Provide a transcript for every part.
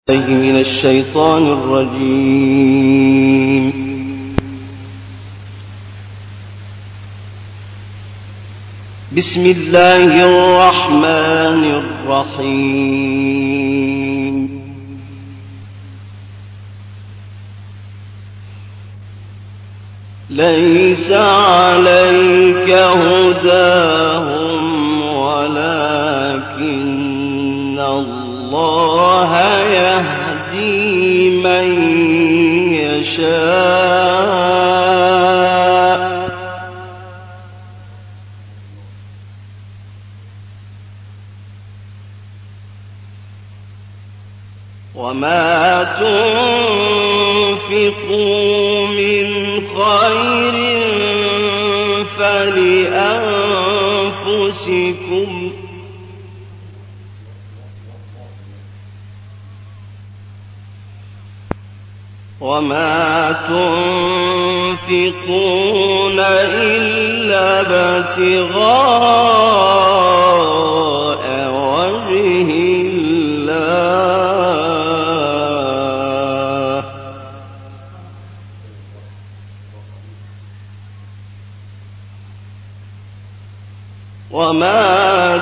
من الشيطان الرجيم. بسم الله الرحمن الرحيم. ليس عليك هداهم ولكن الله يهدي من يشاء وما تنفقوا من خير فلأنفسكم وما تنفقون إلا ابتغاء وجه الله وما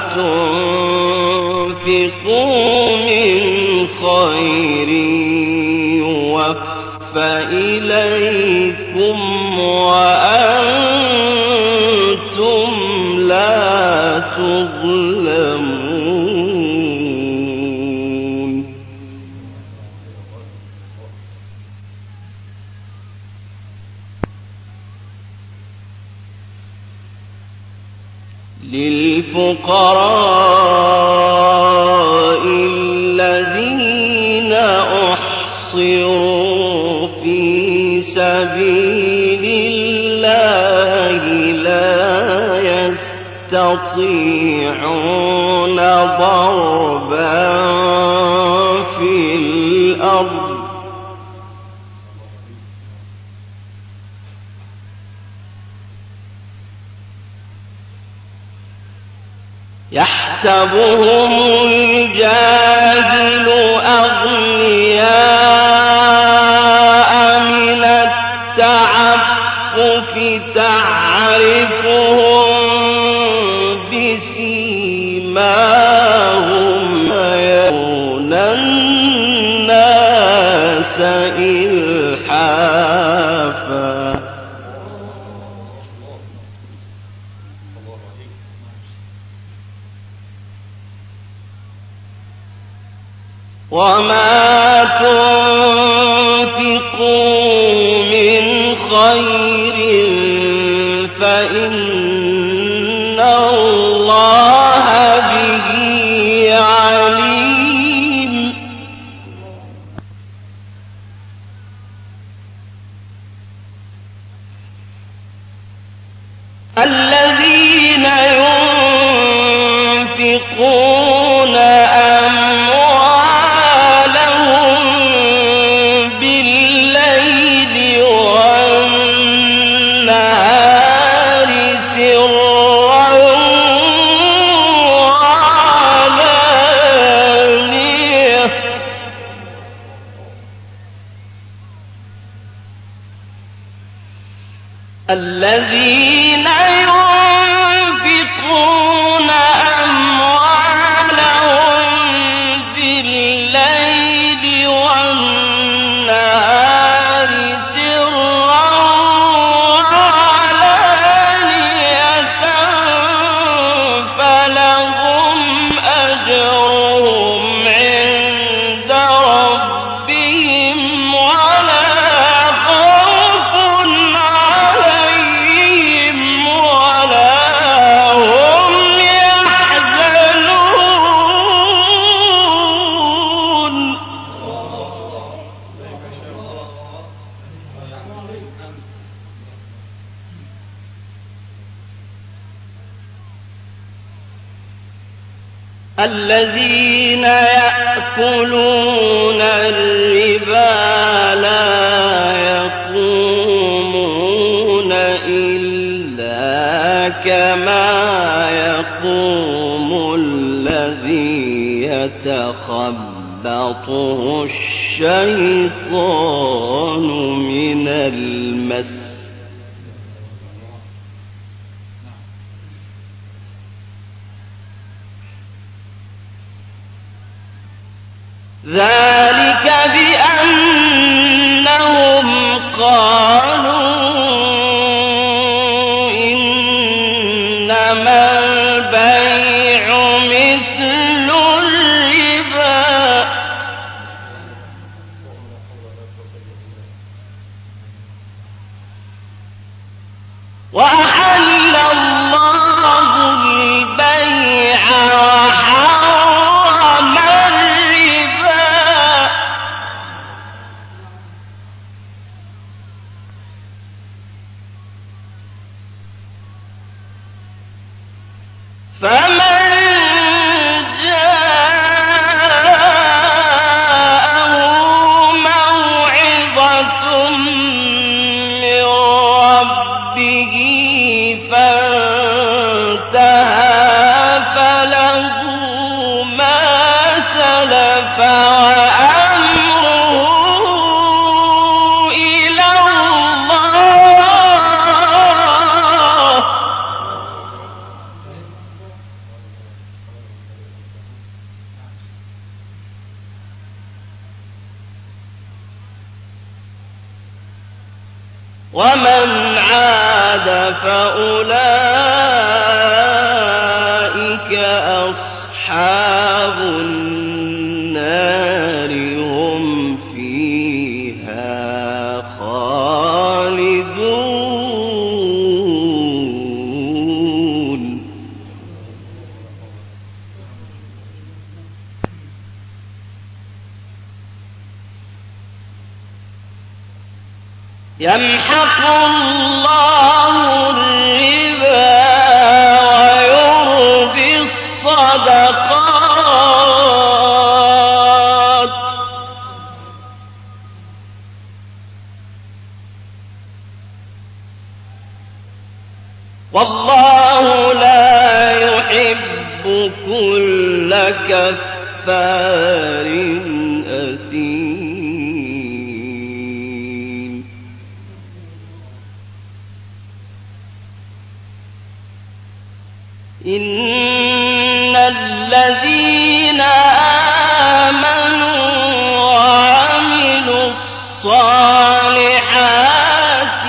تنفقوا من خير فإليكم وأنتم لا تظلمون. للفقراء الذين أحصروا في سبيل الله لا يستطيعون ضربا في الأرض يحسبهم الجاهل أغنياء من التعفف تعرفهم بسيماهم يرون الناس إلحافا وما تنفقوا من خير فإن الله به عليم. الذين ينفقون الذين ينفقون أموالهم بالليل والنهار سرا وعلانية فلهم أجرهم عند ربهم ولا خوف عليهم ولا هم يحزنون. الذين يأكلون الربا لا يقومون إلا كما يقوم الذي يتخبطه ينزغنه الشيطان من المس ذلك بأنهم قالوا إنما البيع مثل الربا وأحل الله البيع وحرم الربا فمن جاءه موعظة من ربه فانتهى فله ما سلف وأمره إلى الله ومن عاد فأولئك أصحاب النار هم فيها خالدون يمحق الله الربا ويربي الصدقات والله لا يحب كل كفار أثيم إن الذين آمنوا وعملوا الصالحات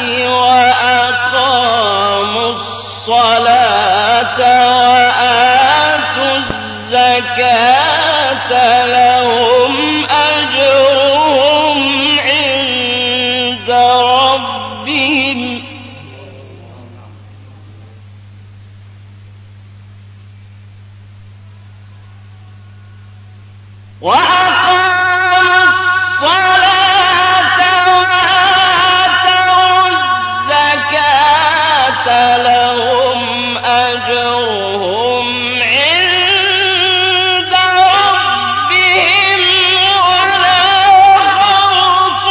وأقاموا الصلاة وآتوا الزكاة لهم أجرهم عند ربهم وأقاموا الصلاة وآتوا الزكاة لهم أجرهم عند ربهم ولا خوف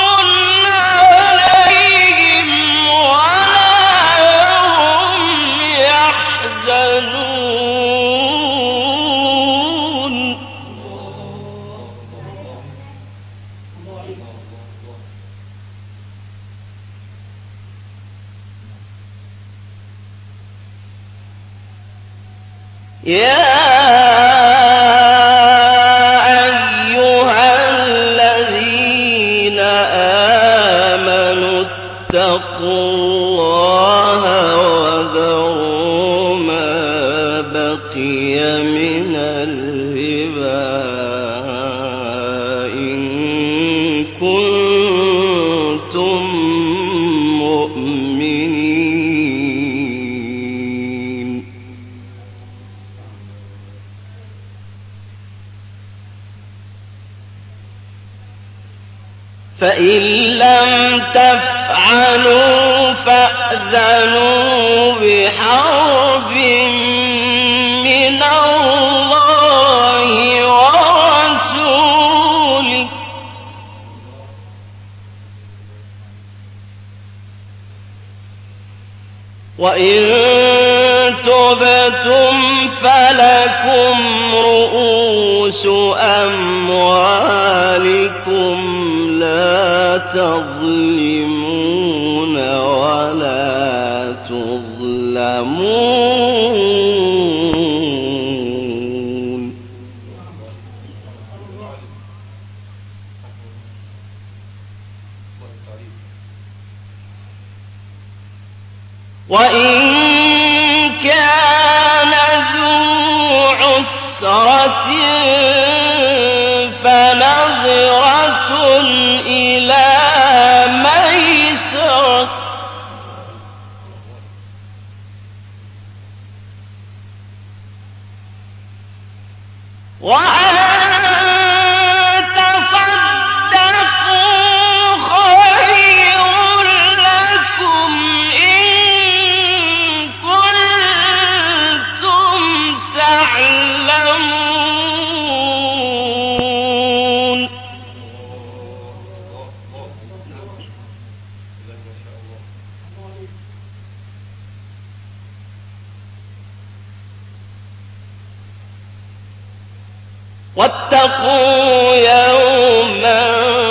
عليهم ولا هم يحزنون يا أيها الذين آمنوا اتقوا الله وذروا ما بقي من الربا إن كنتم مؤمنين فإن لم تفعلوا فأذنوا بحرب من الله ورسوله وإن تبتم فلكم رؤوس رؤوس أموالكم لا تظلمون ولا تظلمون. وإن كان ذو عسرة فنظرة إلى ميسرة وأن تصدقوا خير لكم إن كنتم تعلمون. واتقوا يوما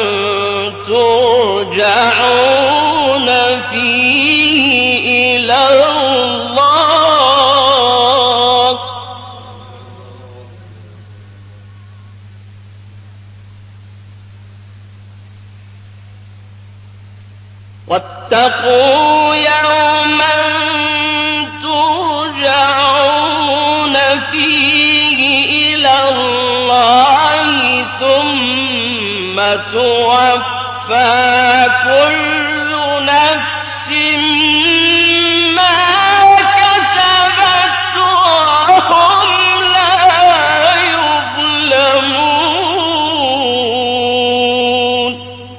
ترجعون فيه إلى الله واتقوا يوما ترجعون فيه إلى الله ثم توفى كل نفس ما كسبت وهم لا يظلمون.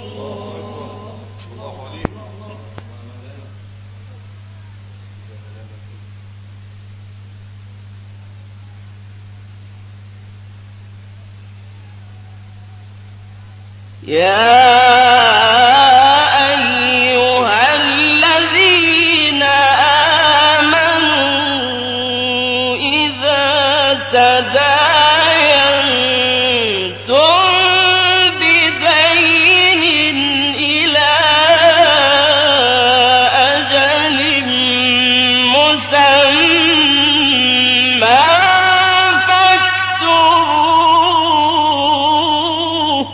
يا أيها الذين آمنوا إذا تداينتم بدين إلى أجل مسمى فاكتبوه.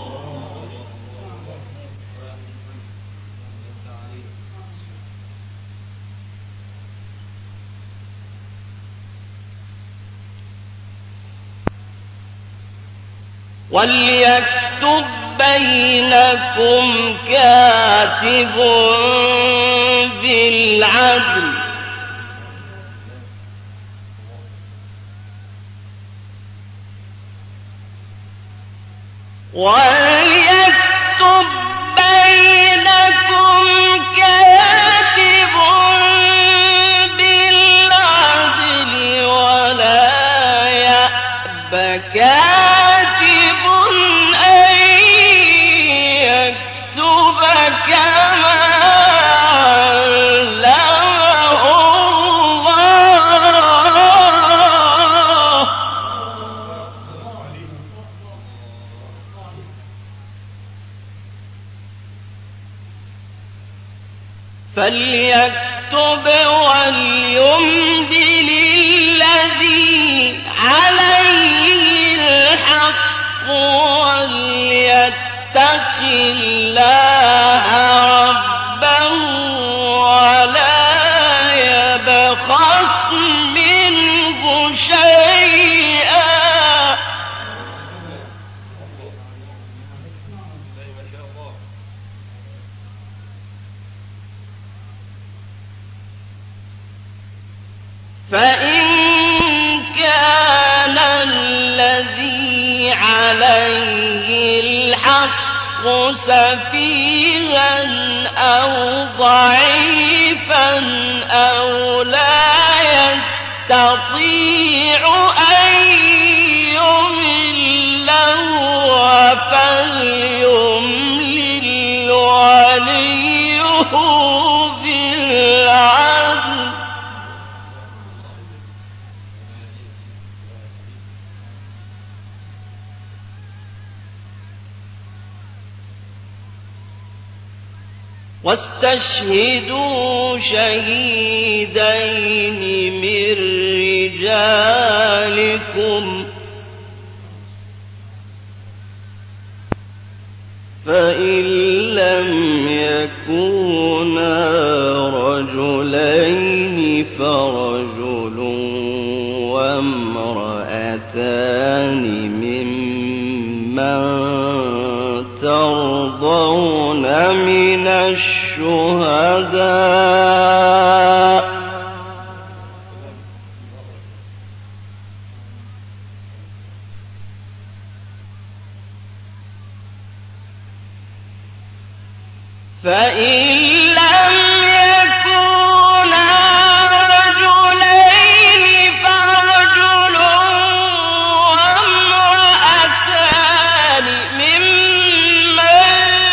وليكتب بينكم كاتب بالعدل وليكتب بينكم كاتب بالعدل ولا يأب كاتب أن يكتب كما علمه الله فليكتب وليملل الذي عليه الحق وليتق الله ربه ولا يبخس منه شيئا فإن كان الذي عليه الحق سفيها أو ضعيفا أو لا يستطيع أن يمل هو فليملل وليه بالعدل واستشهدوا شهيدين من رجالكم فإن لم يكونا رجلين فرجل وامرأتان ممن ترضون من الشهداء فإن لم يكونا رجلين فرجل وامرأتان ممن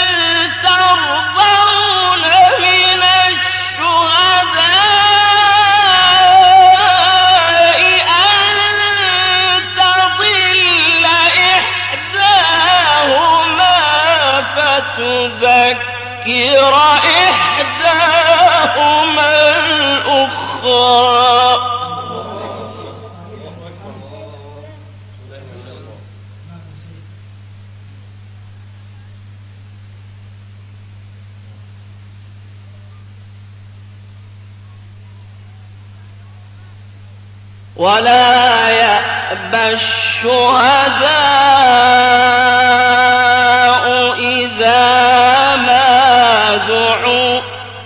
ترضون من الشهداء أن تضل إحداهما فتذكر إحداهما الأخرى ولا يأبى الشهداء إذا ما دعوا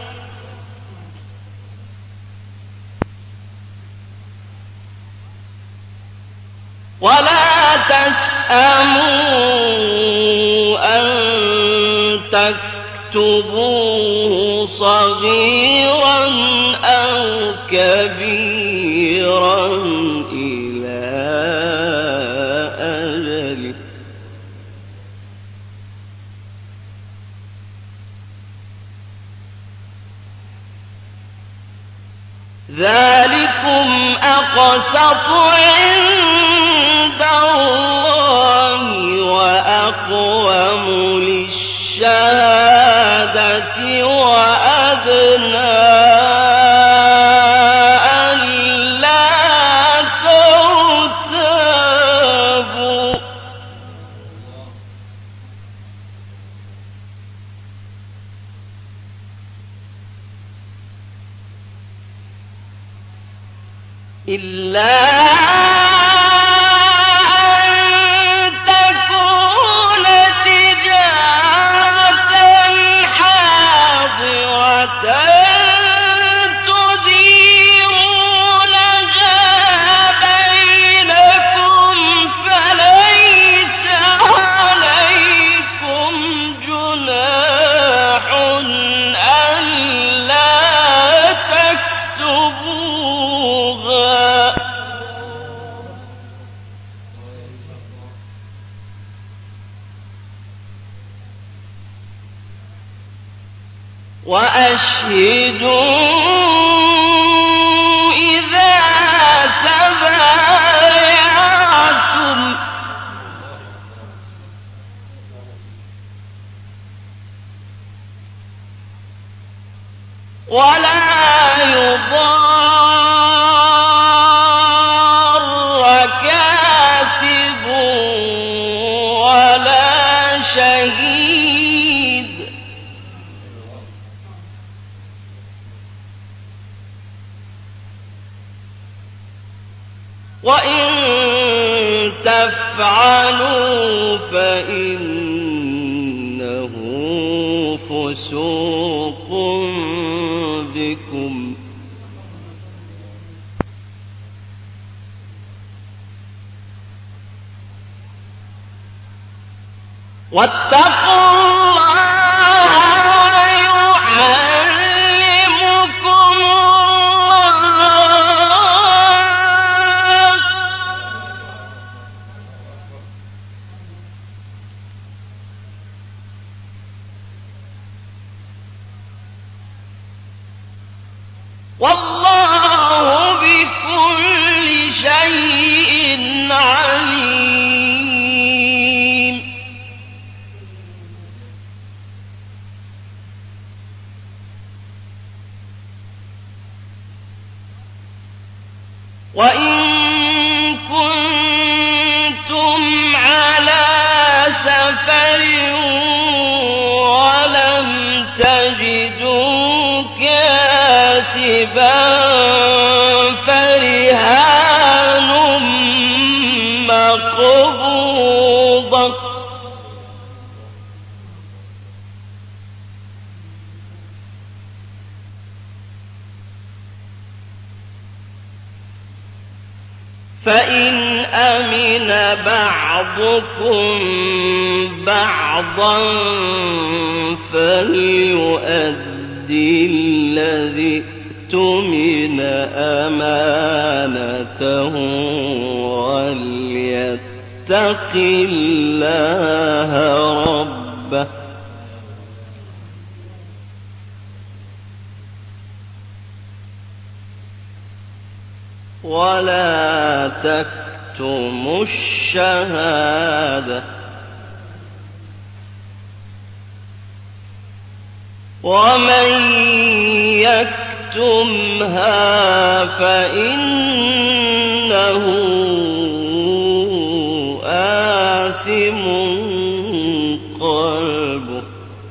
ولا تسأموا أن تكتبوه صغيرا أو كبيرا إلى أجله ذلكم أقسط عند الله وأقوم للشهادة وأدنى ألا ترتابوا إلا أن تكون تجارة حاضرة تديرونها بينكم فليس عليكم جناح ألا تكتبوها وأشهدوا إذا تبايعتم ولا يضار كاتب ولا شهيد وإن تفعلوا فإنه فسوق بكم واتقوا الله يعلمكم الله والله بكل شيء عليم وإن كنتم على سفر ولم تجدوا كاتبا فرهان مقبوضة فإن أمن بعضكم بعضا فليؤدي الذي اؤتمن أمانته وليتق الله ربه ولا تكتموا الشهادة ومن يكتمها فإنه آثم قلبه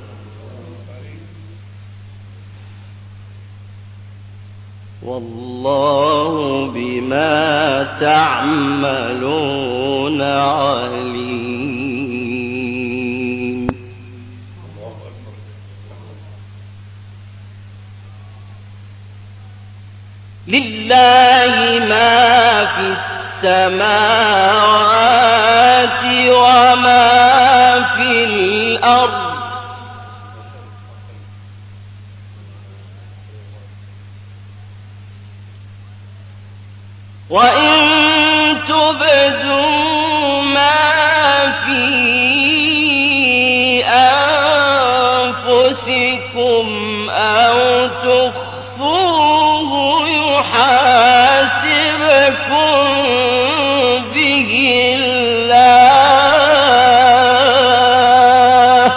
والله بما تعملون عليم. لله ما في السماوات وما في الأرض وإن تبدوا ما في أنفسكم أو تخفوه يحاسبكم به الله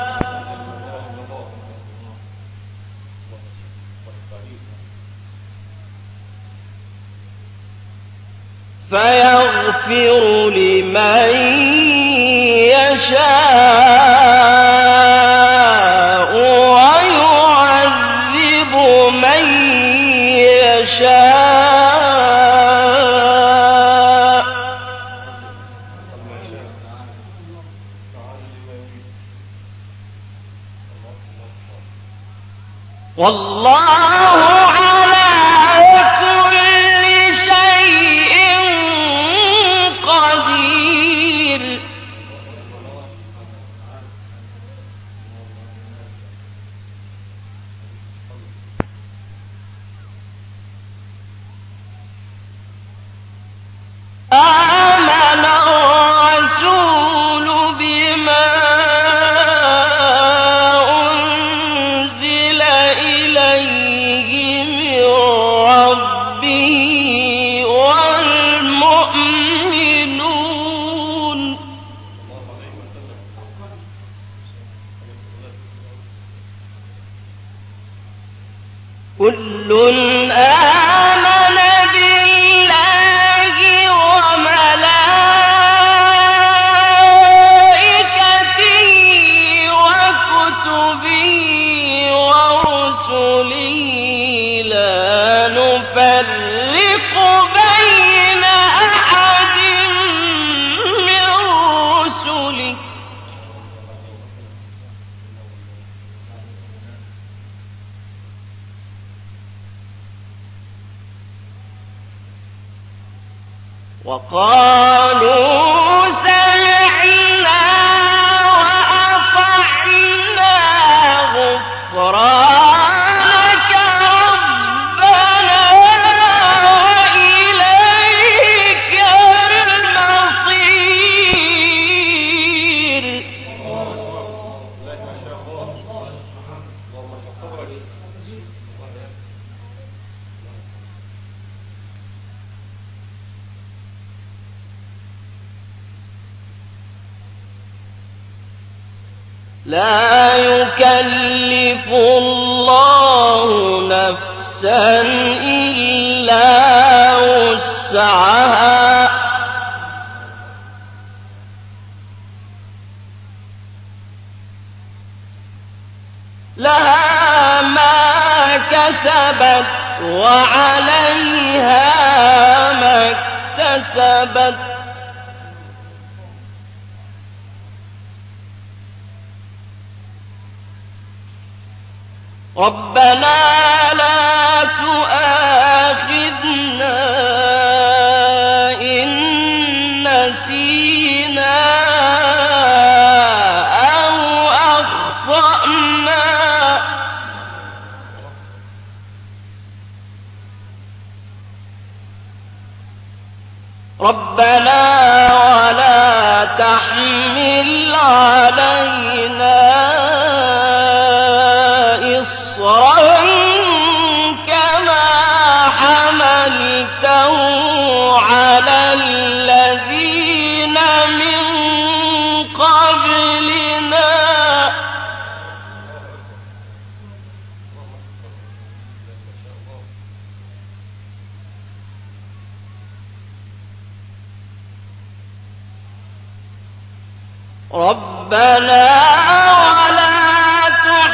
فيغفر لمن يشاء ويعذب من يشاء والله على كل شيء قدير. آمن الرسول بما أنزل إليه من ربه والمؤمنون كل آمن بالله وملائكته وكتبه ورسله لا نفرق بين أحد من رسله وقالوا سمعنا وأطعنا غفرانك ربنا وإليك المصير. لا يكلف الله نفسا إلا وسعها سعها لها ما كسبت وعليها ما اكتسبت ربنا لا تؤاخذنا إن نسينا أو أخطأنا ربنا ولا تحمل علينا إصرا كما حملته على الذين من قبلنا ربنا ولا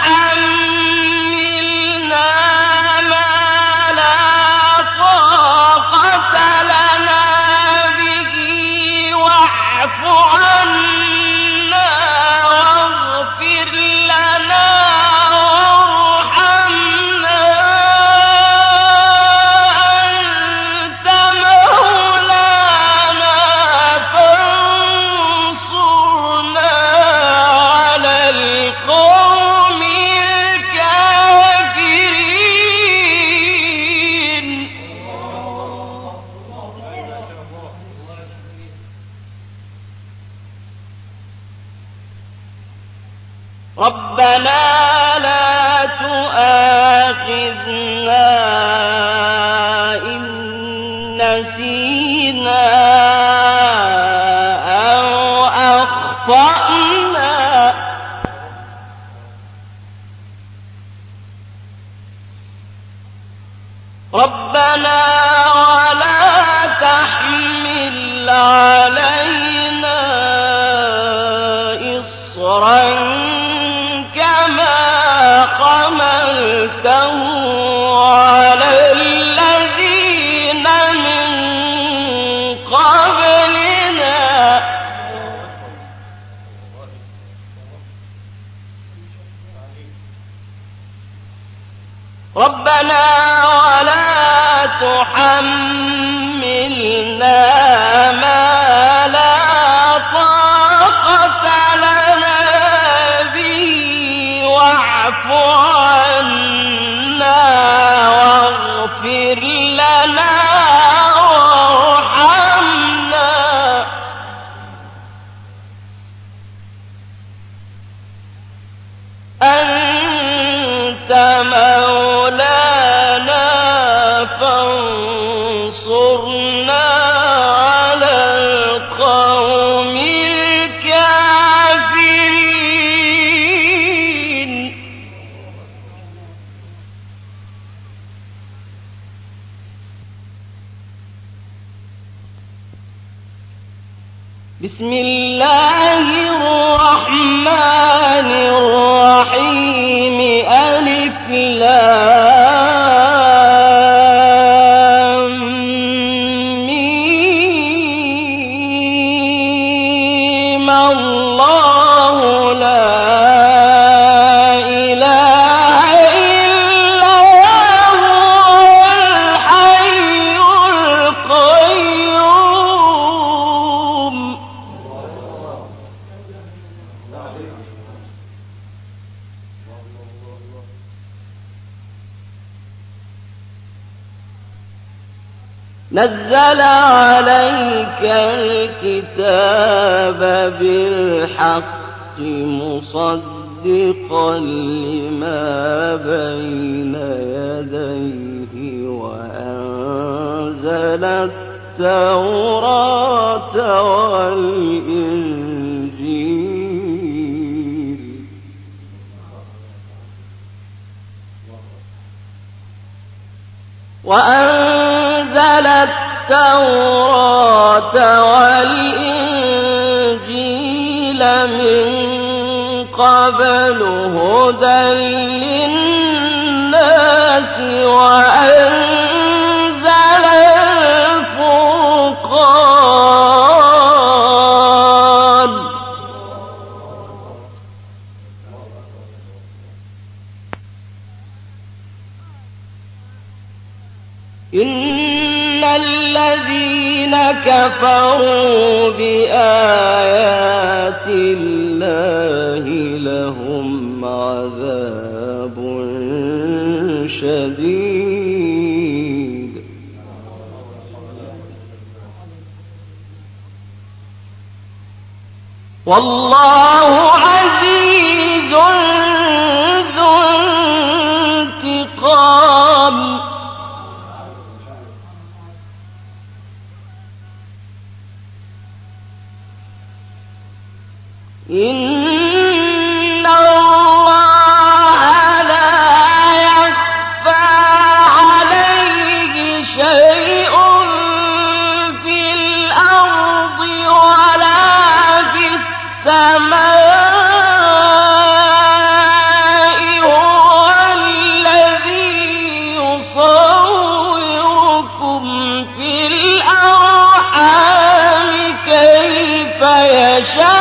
تحملنا ما لا طاقة لنا به واعف عنا واغفر لنا وارحمنا أنت مولانا فانصرنا على القوم الكافرين ربنا لا تؤاخذنا إن نسينا أو أخطأنا ربنا ولا تحمل علينا إصرا كما حملته على الذين من قبلنا ربنا ولا تحملنا ما لا طاقة لنا به واعف عنا واغفر لنا وارحمنا أنت مولانا فانصرنا على القوم الكافرين بسم الله الرحمن الرحيم ألف لام ميم الله لا إله إلا هو الحي القيوم نزل عليك الكتاب بالحق مصدقا لما بين يديه وأنزل التوراة والإنجيل وأنزل التوراة والإنجيل من قبل هدى للناس وأنزل الفرقان إن الذين كفروا بآيات الله لهم عذاب شديد والله عزيز ذو انتقام إن الله لا يخفى عليه شيء في الأرض ولا في السماء هو الذي يصوركم في الأرحام كيف يشاء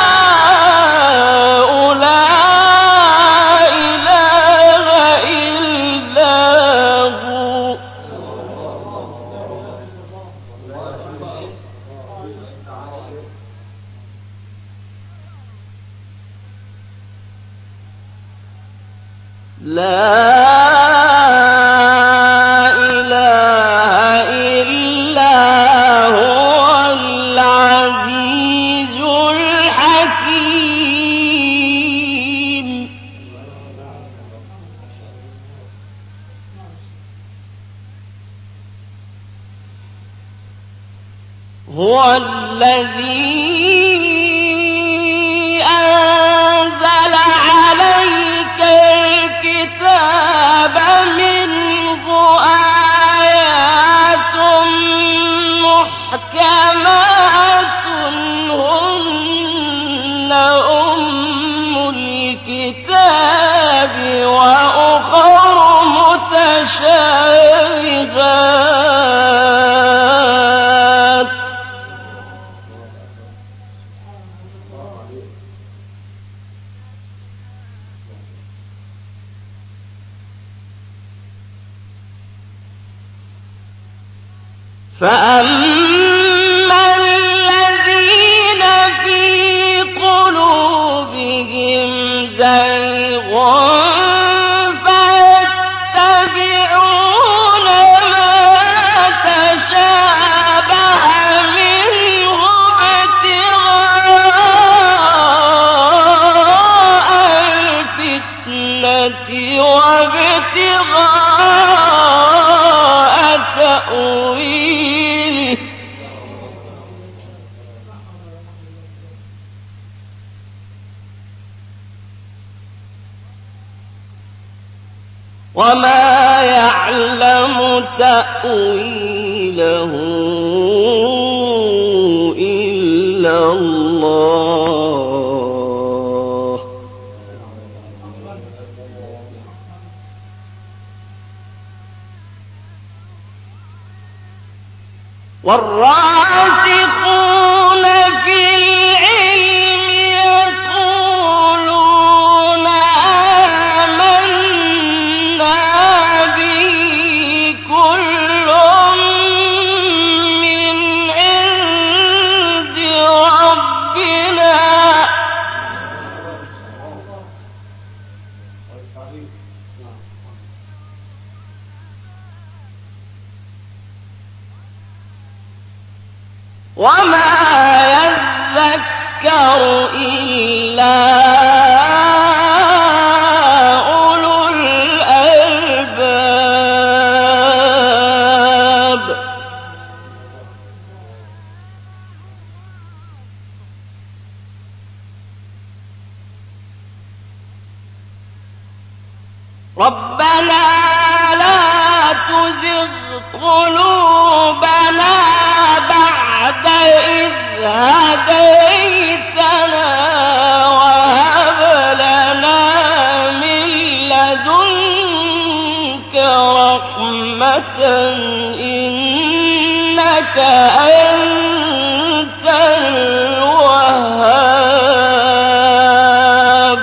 لا إله إلا هو العزيز الحكيم هو الذي أنزل عليك الكتاب منه آيات محكمات هن أم الكتاب وأخر متشابهات فأما الذين في قلوبهم زيغ فيتبعون ما تشابه منه ابتغاء الفتنة وابتغاء تأويله وما يعلم تأويله إلا الله والراسخون في العلم يقولون آمنا به كل من عند ربنا وما يذكر إلا أولو الألباب ربنا لا تزغ قلوبنا بعد إذ هديتنا وهب لنا من لدنك رحمة إنك أنت الوهاب.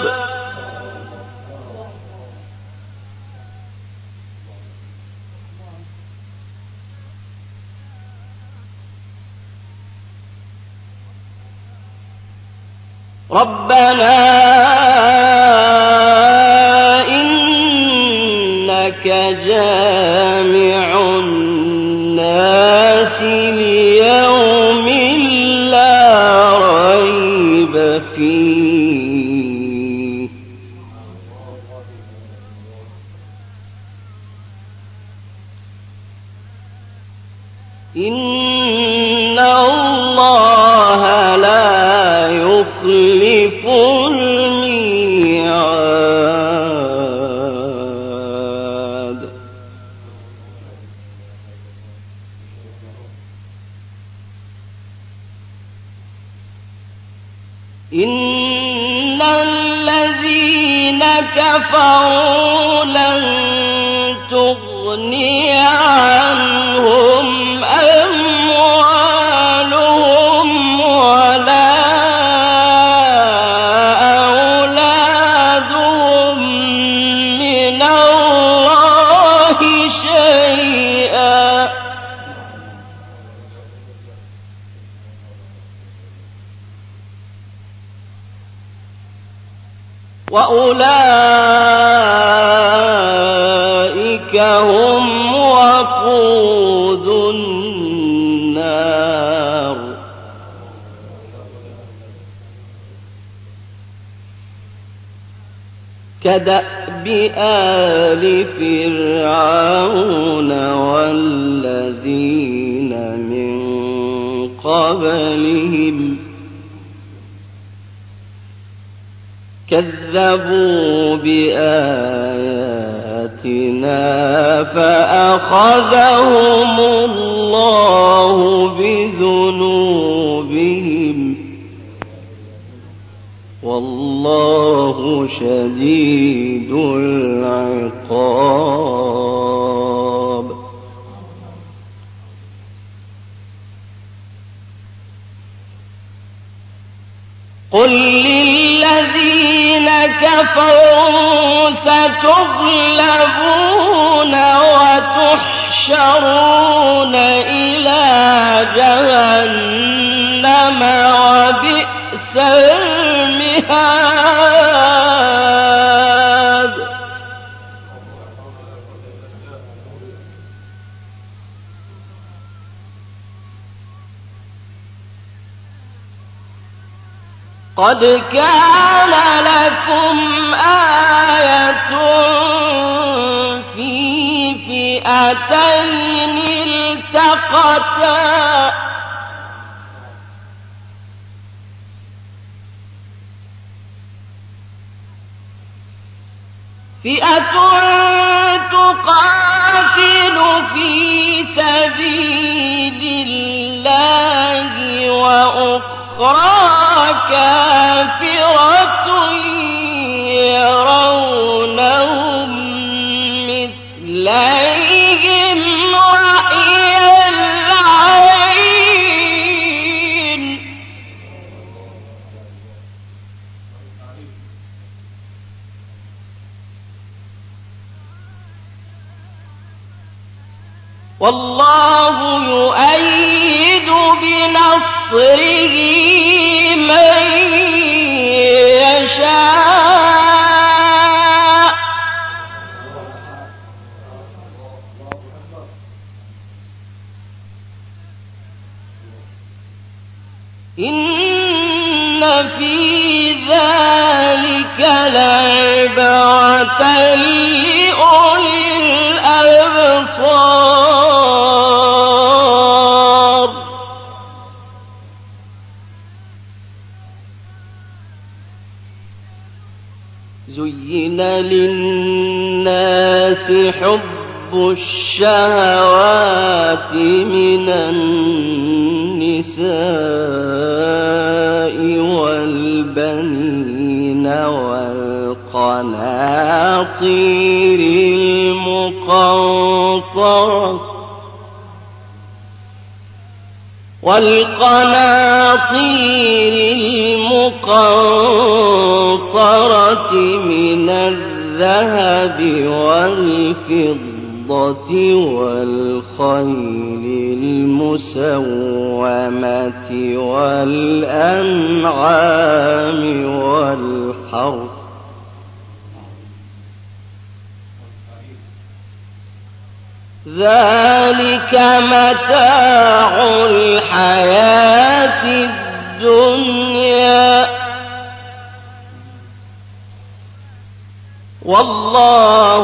ربنا إنك جامع الناس ليوم لا ريب فيه إن الله لا يخلف الميعاد. إن الذين كفروا لن تغني عنهم أموالهم ولا أولادهم من الله شيئا وأولئك هم وقود النار. كدأب آل فرعون والذين من قبلهم كذبوا بآياتنا فأخذهم الله بذنوبهم والله شديد العقاب. قل للذين كفروا ستغلبون وتحشرون إلى جهنم وبئس المهاد. قد كان لكم آية في فئتين التقتا فئة تقاتل في سبيل الله وأخرى كافرة يرونهم مثليهم رأي العين والله يؤيد بنصره من يشاء إن في ذلك لعبرة لأولي الأبصار. زين للناس حب الشهوات من النساء والبنين والقناطير المقنطرة من الذهب والفضة والخيل المسومة والأنعام والحرث ذلك متاع الحياة الدنيا والله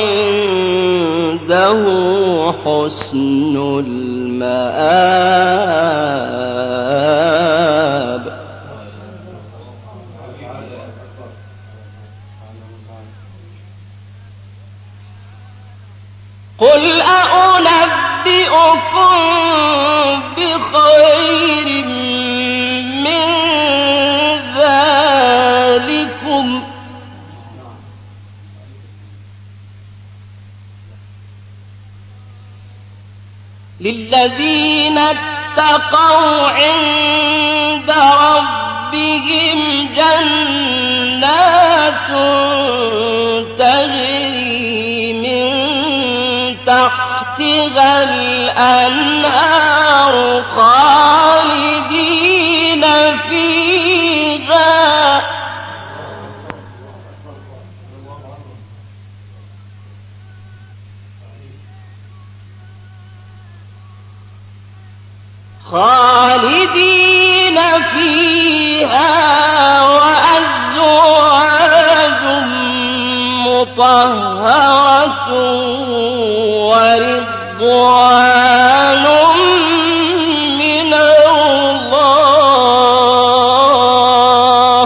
عنده حسن المآب. قل أنبئكم بخير من ذلكم للذين اتقوا عند ربهم جنات تجري من تحتها الأنهار خالدين فيها وأزواج مطهرة ورضوان من الله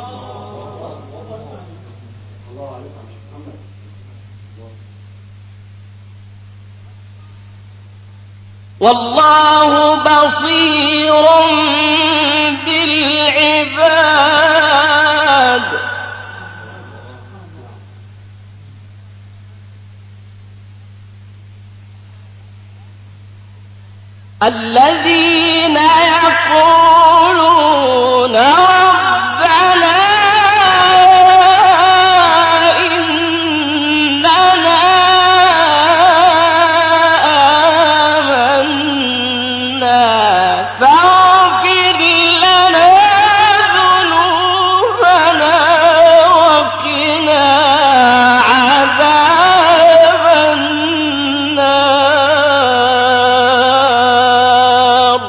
والله بصير بالعباد. الذين يقولون ربنا إننا آمنا فاغفر لنا ذنوبنا وقنا عذاب النار.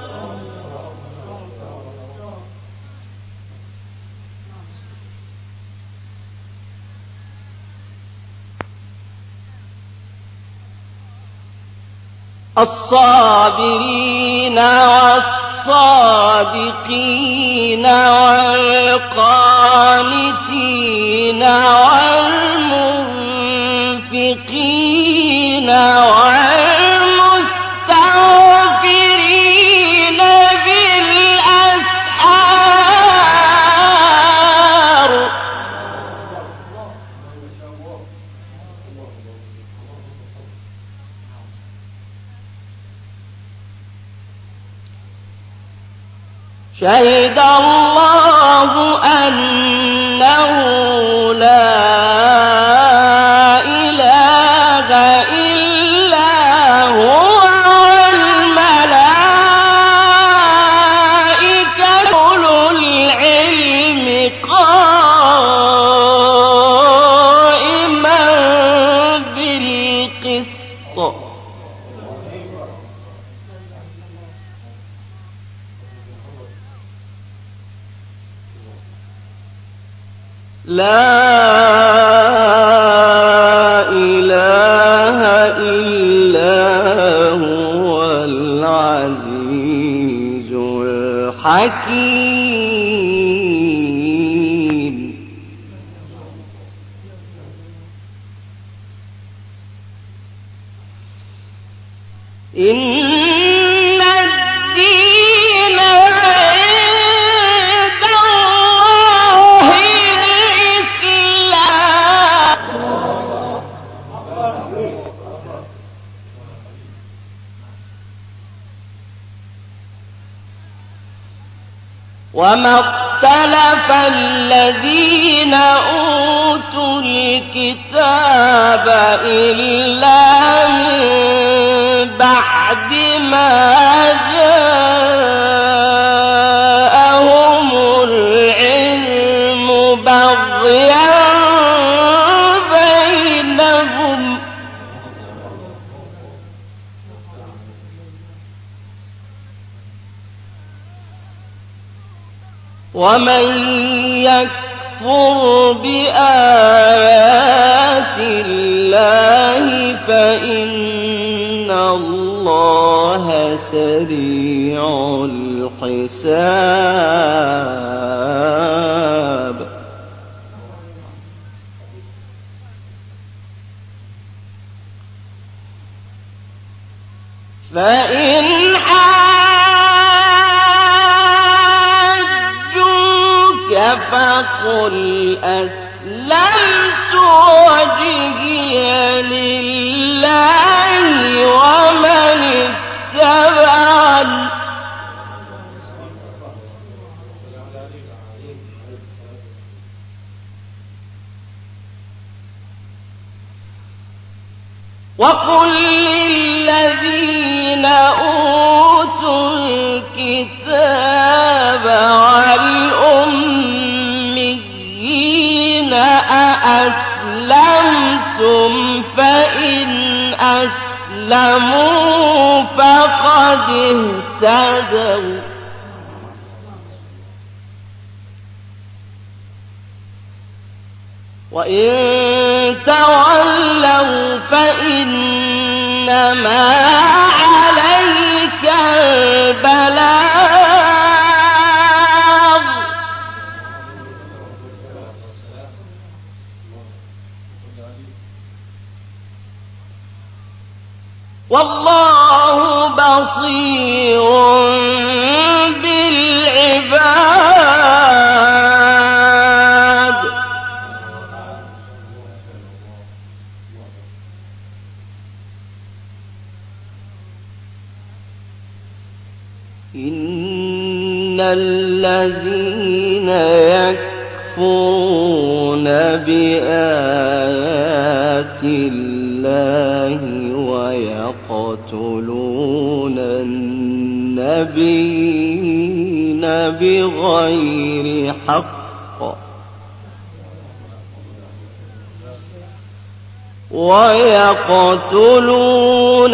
الصابرين والصادقين والقانتين والمنفقين والمستغفرين بالأسحار. شهد الله أنه لا إله إلا هو والملائكة أولو العلم قائما بالقسط. لا إله إلا هو العزيز الحكيم. إن الدين عند الله الإسلام. وما اختلف الذين أوتوا الكتاب إلا من بعد ما جاءهم العلم بغيا بينهم ومن يكفر بآيات الله فإن الله سريع الحساب. فإن فقل أسلمت وجهي لله ومن اتبعني وقل للذين أوتوا الكتاب والأميين أأسلمتم فإن أسلموا فقد اهتدوا وإن تولوا فإنما عليك البلاغ والله بصير بالعباد. إن الذين يكفرون بآيات الله ويقتلون النبيين بغير حق ويقتلون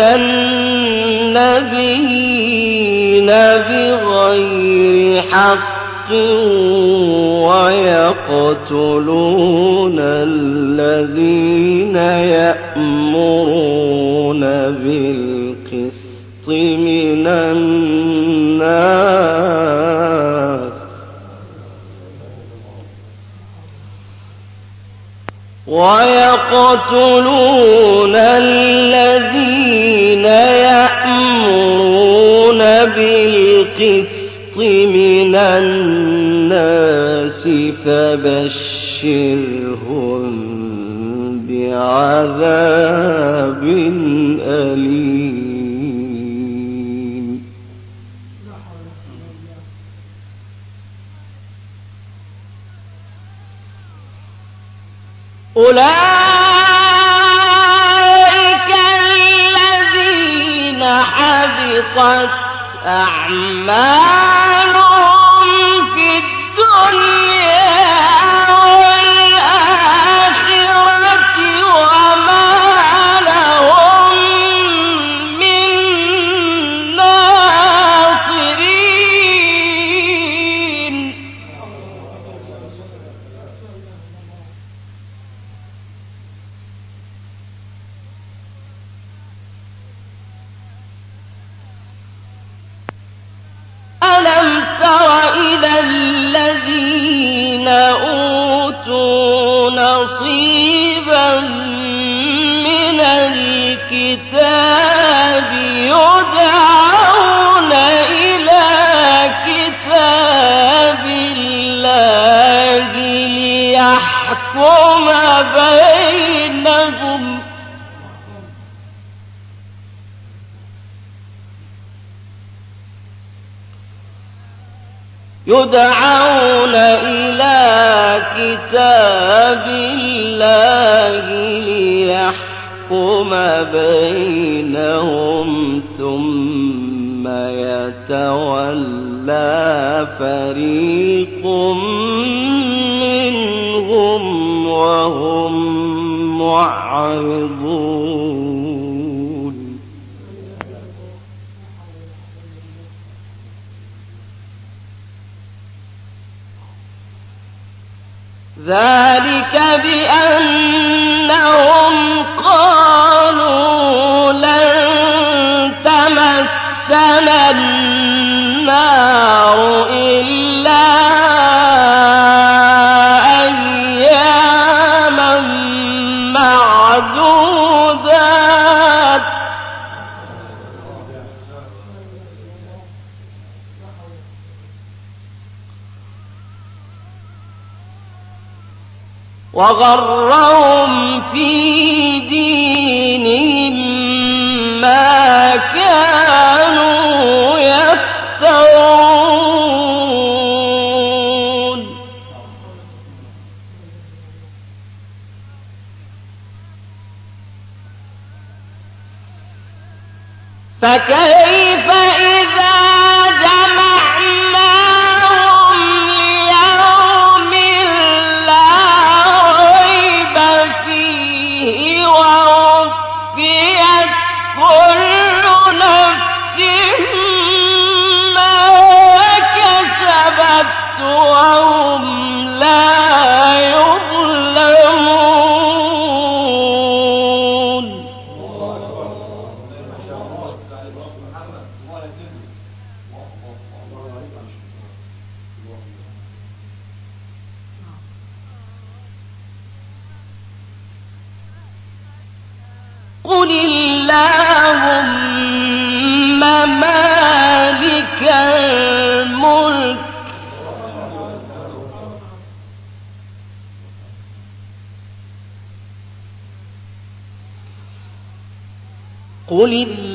النبيين بغير حق ويقتلون الذين يأمرون بالقسط من الناس ويقتلون الذين يأمرون بالقسط من الناس فبشرهم بعذاب أليم. أولئك الذين حبطت أعمالهم في الدنيا والآخرة وما لهم من ناصرين. ألم تر إلى الذين أوتوا نصيبا من الكتاب الكتاب يدعون إلى كتاب الله ليحكم بينهم يدعون إلى كتاب الله ليحكم بينهم ثم يتولى فريق منهم وهم معرضون ذلك بأنهم قالوا لن تمسنا النار إلا أياما معدودات وغرهم في دينهم ما كانوا يفترون فكيف إذا جمعناهم ليوم لا ريب فيه ووفيت كل نفس ما كسبت وهم لا يظلمون قل اللهم مالك الملك قل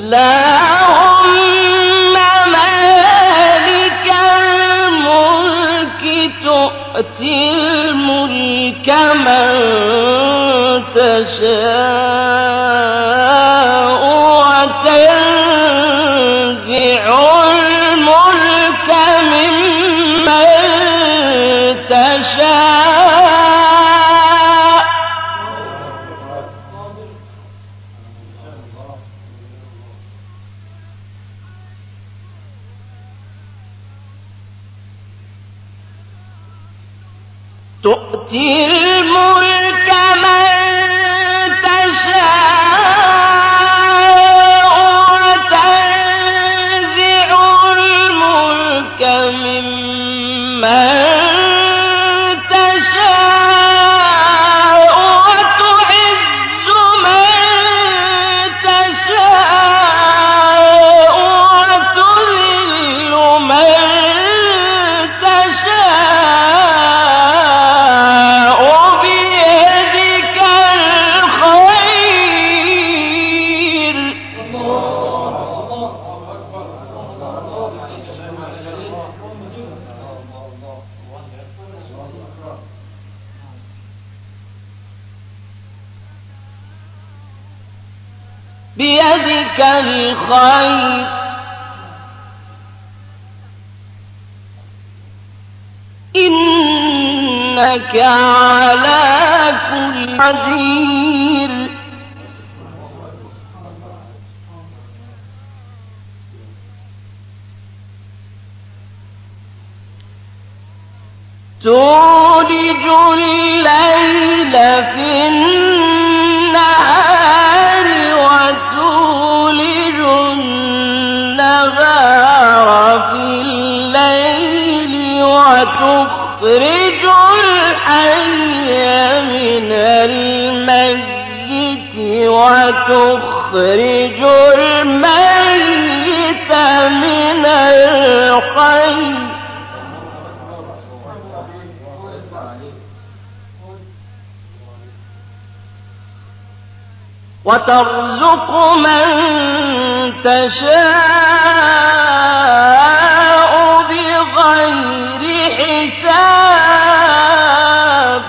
اللهم مالك الملك تؤتي الملك من تشاء وتنزع الملك ممن تشاء تؤتي الملك من تشاء وتنزع الملك ممن تشاء وتعز من تشاء وتذل من تشاء بيدك الخير بيدك الخير إنك على كل قدير تولج الليل في النهار وتولج النهار في الليل وتخرج الحي من الميت وتخرج وتخرج الميت من الحي وترزق من تشاء بغير حساب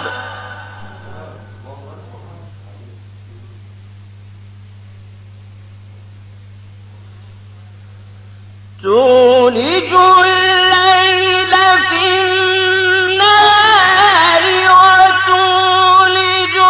تولج الليل في النهار وتولج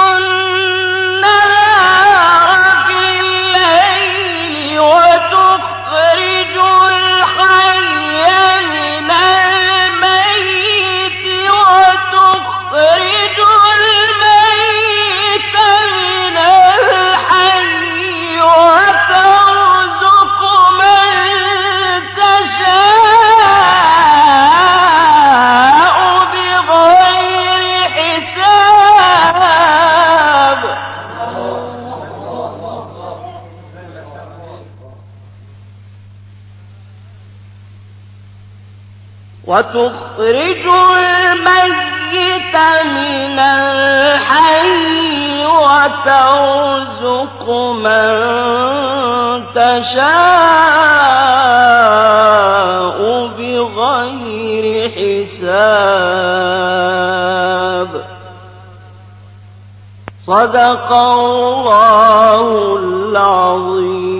النهار في الليل وتخرج الحي من الميت وتخرج الميت من الحي وترزق من تشاء بغير حساب وتخرج الميت من الحي وترزق من تشاء بغير حساب صدق الله العظيم.